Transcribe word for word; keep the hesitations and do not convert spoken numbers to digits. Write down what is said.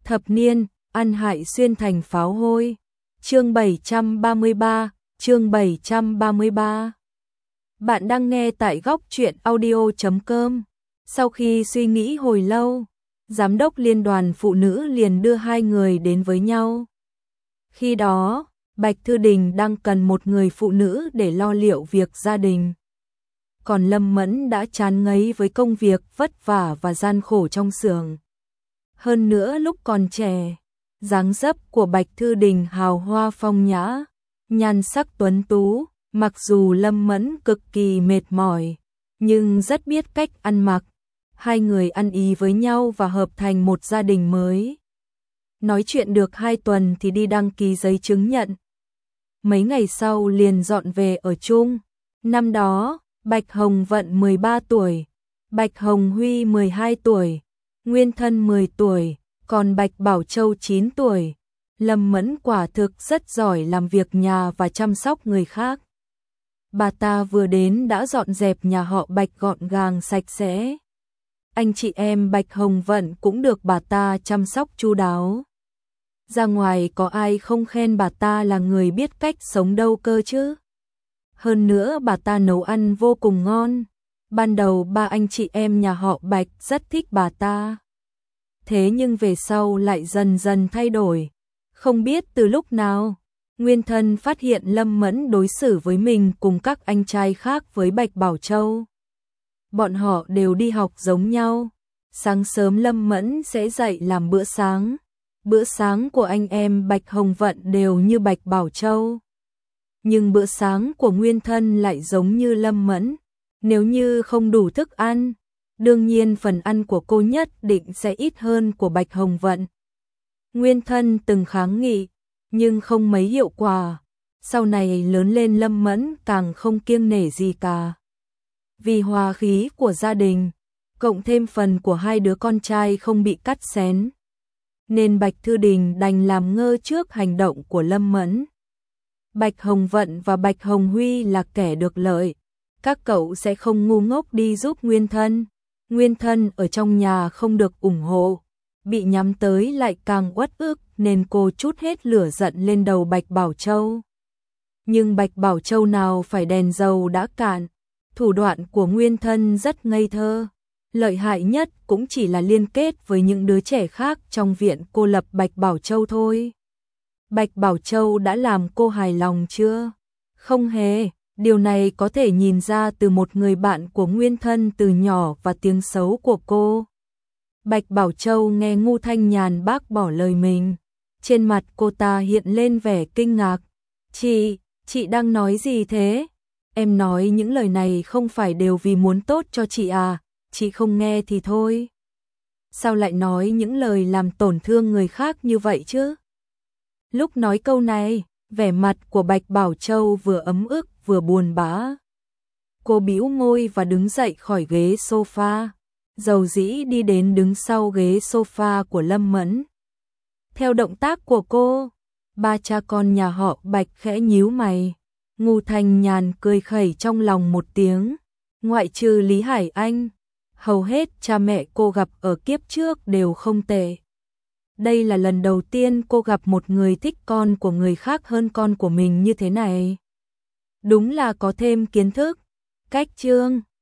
Thập niên, ăn hại xuyên thành pháo hôi. Chương bảy trăm ba mươi ba, chương bảy trăm ba mươi ba. Bạn đang nghe tại góc truyện audio chấm com. Sau khi suy nghĩ hồi lâu, giám đốc liên đoàn phụ nữ liền đưa hai người đến với nhau. Khi đó, Bạch Thư Đình đang cần một người phụ nữ để lo liệu việc gia đình. Còn Lâm Mẫn đã chán ngấy với công việc vất vả và gian khổ trong xưởng. Hơn nữa lúc còn trẻ, dáng dấp của Bạch Thư Đình hào hoa phong nhã, nhan sắc tuấn tú, mặc dù Lâm Mẫn cực kỳ mệt mỏi, nhưng rất biết cách ăn mặc. Hai người ăn ý với nhau và hợp thành một gia đình mới. Nói chuyện được hai tuần thì đi đăng ký giấy chứng nhận. Mấy ngày sau liền dọn về ở chung. Năm đó, Bạch Hồng Vận mười ba tuổi, Bạch Hồng Huy mười hai tuổi, Nguyên Thân mười tuổi, còn Bạch Bảo Châu chín tuổi. Lâm Mẫn quả thực rất giỏi làm việc nhà và chăm sóc người khác. Bà ta vừa đến đã dọn dẹp nhà họ Bạch gọn gàng sạch sẽ. Anh chị em Bạch Hồng Vận cũng được bà ta chăm sóc chu đáo. Ra ngoài có ai không khen bà ta là người biết cách sống đâu cơ chứ. Hơn nữa bà ta nấu ăn vô cùng ngon. Ban đầu ba anh chị em nhà họ Bạch rất thích bà ta. Thế nhưng về sau lại dần dần thay đổi. Không biết từ lúc nào, Nguyên Thân phát hiện Lâm Mẫn đối xử với mình cùng các anh trai khác với Bạch Bảo Châu. Bọn họ đều đi học giống nhau. Sáng sớm Lâm Mẫn sẽ dậy làm bữa sáng. Bữa sáng của anh em Bạch Hồng Vận đều như Bạch Bảo Châu. Nhưng bữa sáng của Nguyên Thân lại giống như Lâm Mẫn. Nếu như không đủ thức ăn, đương nhiên phần ăn của cô nhất định sẽ ít hơn của Bạch Hồng Vận. Nguyên Thân từng kháng nghị, nhưng không mấy hiệu quả. Sau này lớn lên Lâm Mẫn càng không kiêng nể gì cả. Vì hòa khí của gia đình, cộng thêm phần của hai đứa con trai không bị cắt xén, nên Bạch Thư Đình đành làm ngơ trước hành động của Lâm Mẫn. Bạch Hồng Vận và Bạch Hồng Huy là kẻ được lợi. Các cậu sẽ không ngu ngốc đi giúp Nguyên Thân. Nguyên Thân ở trong nhà không được ủng hộ, bị nhắm tới lại càng uất ức nên cô trút hết lửa giận lên đầu Bạch Bảo Châu. Nhưng Bạch Bảo Châu nào phải đèn dầu đã cạn, thủ đoạn của Nguyên Thân rất ngây thơ. Lợi hại nhất cũng chỉ là liên kết với những đứa trẻ khác trong viện cô lập Bạch Bảo Châu thôi. Bạch Bảo Châu đã làm cô hài lòng chưa? Không hề, điều này có thể nhìn ra từ một người bạn của Nguyên Thân từ nhỏ và tiếng xấu của cô. Bạch Bảo Châu nghe Ngu Thanh Nhàn bác bỏ lời mình. Trên mặt cô ta hiện lên vẻ kinh ngạc. Chị, chị đang nói gì thế? Em nói những lời này không phải đều vì muốn tốt cho chị à? Chị không nghe thì thôi. Sao lại nói những lời làm tổn thương người khác như vậy chứ? Lúc nói câu này, vẻ mặt của Bạch Bảo Châu vừa ấm ức vừa buồn bã. Cô bĩu môi và đứng dậy khỏi ghế sofa, dầu dĩ đi đến đứng sau ghế sofa của Lâm Mẫn. Theo động tác của cô, ba cha con nhà họ Bạch khẽ nhíu mày. Ngu Thanh Nhàn cười khẩy trong lòng một tiếng. Ngoại trừ Lý Hải Anh, hầu hết cha mẹ cô gặp ở kiếp trước đều không tệ. Đây là lần đầu tiên cô gặp một người thích con của người khác hơn con của mình như thế này. Đúng là có thêm kiến thức. Cách chương